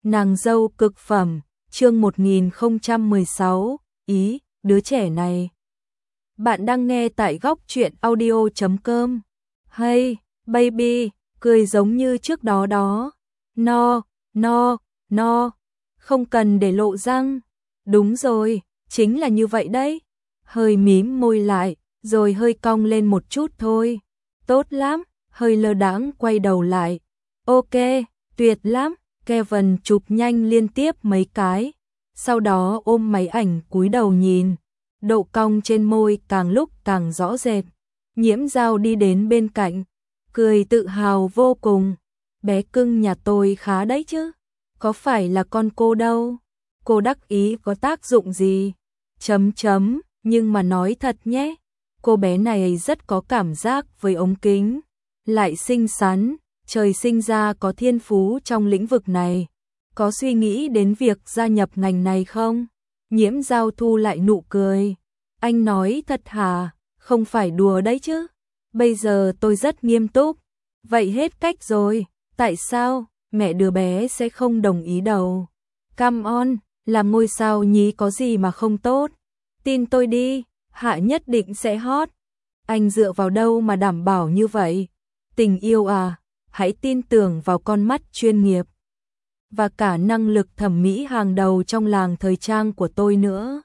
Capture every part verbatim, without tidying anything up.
Nàng dâu cực phẩm, chương một nghìn không trăm mười sáu, ý, đứa trẻ này. Bạn đang nghe tại góc truyện audio chấm com. Hey, baby, cười giống như trước đó đó. No, no, no, không cần để lộ răng. Đúng rồi, chính là như vậy đấy. Hơi mím môi lại, rồi hơi cong lên một chút thôi. Tốt lắm, hơi lơ đãng quay đầu lại. Ok, tuyệt lắm. Kevin chụp nhanh liên tiếp mấy cái, sau đó ôm máy ảnh cúi đầu nhìn, độ cong trên môi càng lúc càng rõ rệt. Nhiễm Dao đi đến bên cạnh, cười tự hào vô cùng. Bé cưng nhà tôi khá đấy chứ, có phải là con cô đâu, cô đắc ý có tác dụng gì? Chấm chấm, nhưng mà nói thật nhé, cô bé này rất có cảm giác với ống kính, lại xinh xắn. Trời sinh ra có thiên phú trong lĩnh vực này, có suy nghĩ đến việc gia nhập ngành này không? Nhiễm Dao thu lại nụ cười. Anh nói thật hả? Không phải đùa đấy chứ. Bây giờ tôi rất nghiêm túc. Vậy hết cách rồi. Tại sao? Mẹ đứa bé sẽ không đồng ý đâu. Come on, làm ngôi sao nhí có gì mà không tốt. Tin tôi đi, Hạ nhất định sẽ hot. Anh dựa vào đâu mà đảm bảo như vậy? Tình yêu à? Hãy tin tưởng vào con mắt chuyên nghiệp và cả năng lực thẩm mỹ hàng đầu trong làng thời trang của tôi nữa.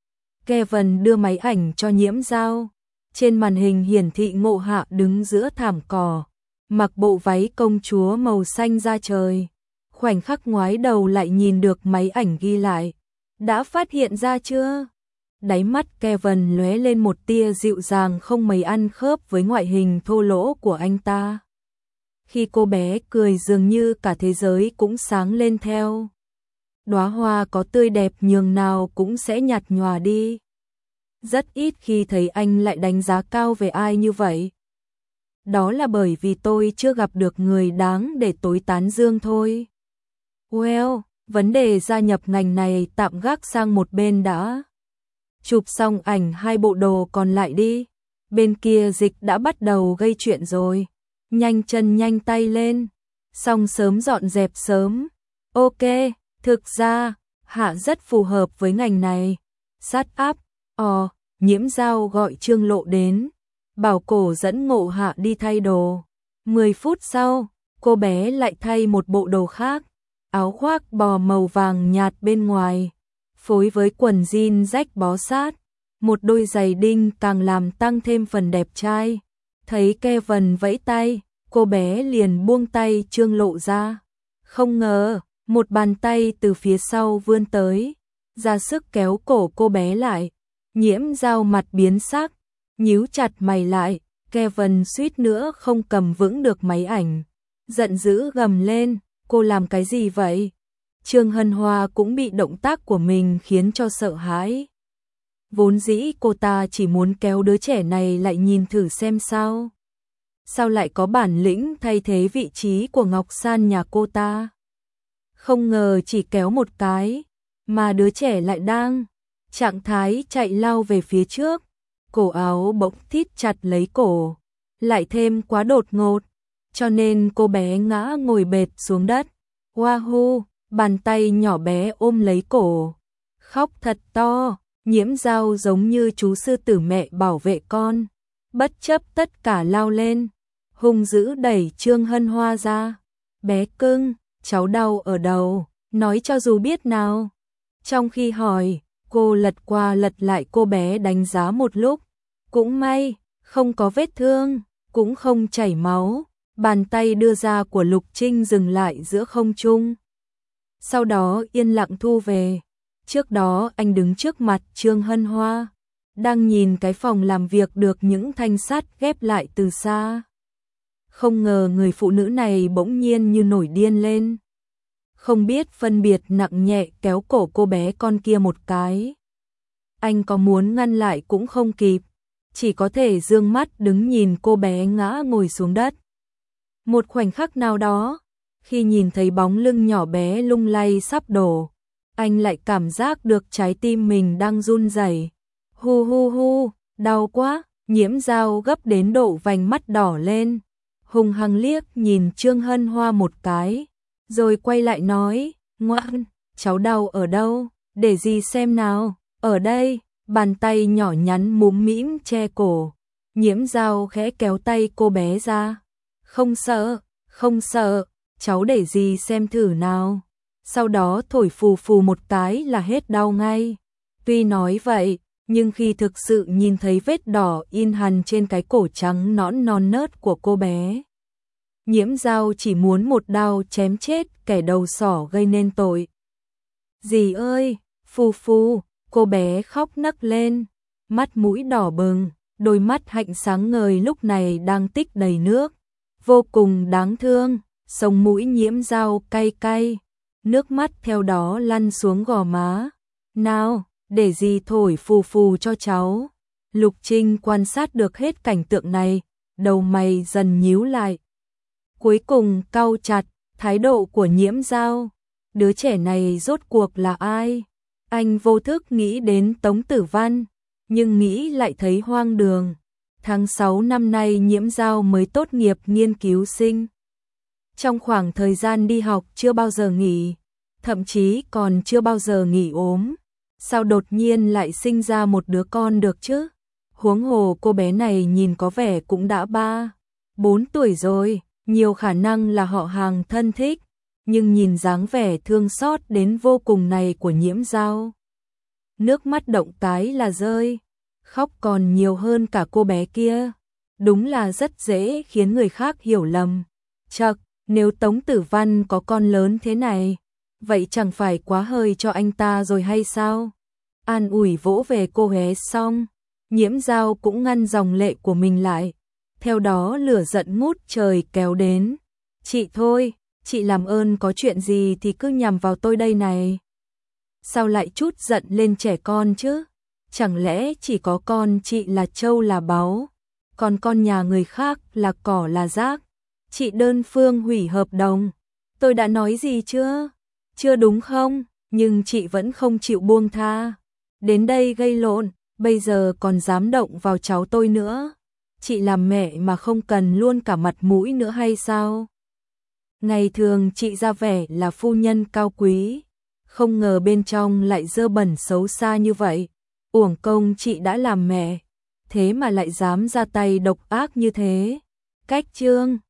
Kevin đưa máy ảnh cho Nhiễm Dao. Trên màn hình hiển thị Ngộ Hạ đứng giữa thảm cỏ, mặc bộ váy công chúa màu xanh da trời. Khoảnh khắc ngoái đầu lại nhìn được máy ảnh ghi lại. Đã phát hiện ra chưa? Đáy mắt Kevin lóe lên một tia dịu dàng không mấy ăn khớp với ngoại hình thô lỗ của anh ta. Khi cô bé cười dường như cả thế giới cũng sáng lên theo. Đóa hoa có tươi đẹp nhường nào cũng sẽ nhạt nhòa đi. Rất ít khi thấy anh lại đánh giá cao về ai như vậy. Đó là bởi vì tôi chưa gặp được người đáng để tối tán dương thôi. Well, vấn đề gia nhập ngành này tạm gác sang một bên đã. Chụp xong ảnh hai bộ đồ còn lại đi. Bên kia Dịch đã bắt đầu gây chuyện rồi. Nhanh chân nhanh tay lên, xong sớm dọn dẹp sớm. Ok, thực ra, Hạ rất phù hợp với ngành này. Sát áp, ồ, Nhiễm Dao gọi Trương Lộ đến, bảo cổ dẫn Ngộ Hạ đi thay đồ. mười phút sau, cô bé lại thay một bộ đồ khác, áo khoác bò màu vàng nhạt bên ngoài, phối với quần jean rách bó sát, một đôi giày đinh càng làm tăng thêm phần đẹp trai. Thấy Kevin vẫy tay, cô bé liền buông tay Trương Lộ ra. Không ngờ, một bàn tay từ phía sau vươn tới, ra sức kéo cổ cô bé lại. Nhiễm Dao mặt biến sắc, nhíu chặt mày lại, Kevin suýt nữa không cầm vững được máy ảnh. Giận dữ gầm lên, cô làm cái gì vậy? Trương Hân Hoa cũng bị động tác của mình khiến cho sợ hãi. Vốn dĩ cô ta chỉ muốn kéo đứa trẻ này lại nhìn thử xem sao. Sao lại có bản lĩnh thay thế vị trí của Ngọc San nhà cô ta? Không ngờ chỉ kéo một cái, mà đứa trẻ lại đang trạng thái chạy lao về phía trước. Cổ áo bỗng thít chặt lấy cổ, lại thêm quá đột ngột, cho nên cô bé ngã ngồi bệt xuống đất. Wahoo, bàn tay nhỏ bé ôm lấy cổ, khóc thật to. Nhiễm Dao giống như chú sư tử mẹ bảo vệ con, bất chấp tất cả lao lên, hung dữ đẩy Trương Hân Hoa ra. Bé cưng, cháu đau ở đầu, nói cho dù biết nào. Trong khi hỏi, cô lật qua lật lại cô bé đánh giá một lúc. Cũng may, không có vết thương, cũng không chảy máu. Bàn tay đưa ra của Lục Trinh dừng lại giữa không trung, sau đó yên lặng thu về. Trước đó anh đứng trước mặt Trương Hân Hoa, đang nhìn cái phòng làm việc được những thanh sắt ghép lại từ xa. Không ngờ người phụ nữ này bỗng nhiên như nổi điên lên. Không biết phân biệt nặng nhẹ kéo cổ cô bé con kia một cái. Anh có muốn ngăn lại cũng không kịp, chỉ có thể dương mắt đứng nhìn cô bé ngã ngồi xuống đất. Một khoảnh khắc nào đó, khi nhìn thấy bóng lưng nhỏ bé lung lay sắp đổ, anh lại cảm giác được trái tim mình đang run rẩy. Hu hu hu, đau quá. Nhiễm Dao gấp đến độ vành mắt đỏ lên, hung hăng liếc nhìn Trương Hân Hoa một cái, rồi quay lại nói, Ngoan, cháu đau ở đâu, để dì xem nào, ở đây, bàn tay nhỏ nhắn múm mĩm che cổ. Nhiễm Dao khẽ kéo tay cô bé ra. Không sợ, không sợ, cháu để dì xem thử nào. Sau đó thổi phù phù một cái là hết đau ngay. Tuy nói vậy, nhưng khi thực sự nhìn thấy vết đỏ in hằn trên cái cổ trắng nõn non nớt của cô bé, Nhiễm Dao chỉ muốn một đao chém chết kẻ đầu sỏ gây nên tội. Dì ơi, phù phù, cô bé khóc nấc lên, mắt mũi đỏ bừng, đôi mắt hạnh sáng ngời lúc này đang tích đầy nước, vô cùng đáng thương. Sống mũi Nhiễm Dao cay cay, nước mắt theo đó lăn xuống gò má. Nào, để dì thổi phù phù cho cháu. Lục Trinh quan sát được hết cảnh tượng này, đầu mày dần nhíu lại. Cuối cùng cau chặt thái độ của Nhiễm Dao. Đứa trẻ này rốt cuộc là ai? Anh vô thức nghĩ đến Tống Tử Văn, nhưng nghĩ lại thấy hoang đường. Tháng sáu năm nay Nhiễm Dao mới tốt nghiệp nghiên cứu sinh. Trong khoảng thời gian đi học chưa bao giờ nghỉ, thậm chí còn chưa bao giờ nghỉ ốm. Sao đột nhiên lại sinh ra một đứa con được chứ? Huống hồ cô bé này nhìn có vẻ cũng đã ba, bốn tuổi rồi, nhiều khả năng là họ hàng thân thích, nhưng nhìn dáng vẻ thương xót đến vô cùng này của Nhiễm Dao, nước mắt động cái là rơi, khóc còn nhiều hơn cả cô bé kia. Đúng là rất dễ khiến người khác hiểu lầm. Chậc, nếu Tống Tử Văn có con lớn thế này, vậy chẳng phải quá hơi cho anh ta rồi hay sao? An ủi vỗ về cô bé xong, Nhiễm Dao cũng ngăn dòng lệ của mình lại. Theo đó lửa giận ngút trời kéo đến. Chị thôi, chị làm ơn có chuyện gì thì cứ nhằm vào tôi đây này. Sao lại chút giận lên trẻ con chứ? Chẳng lẽ chỉ có con chị là trâu là báu, còn con nhà người khác là cỏ là rác? Chị đơn phương hủy hợp đồng. Tôi đã nói gì chưa? Chưa đúng không? Nhưng chị vẫn không chịu buông tha. Đến đây gây lộn, bây giờ còn dám động vào cháu tôi nữa. Chị làm mẹ mà không cần luôn cả mặt mũi nữa hay sao? Ngày thường chị ra vẻ là phu nhân cao quý, không ngờ bên trong lại dơ bẩn xấu xa như vậy. Uổng công chị đã làm mẹ, thế mà lại dám ra tay độc ác như thế. Cách chương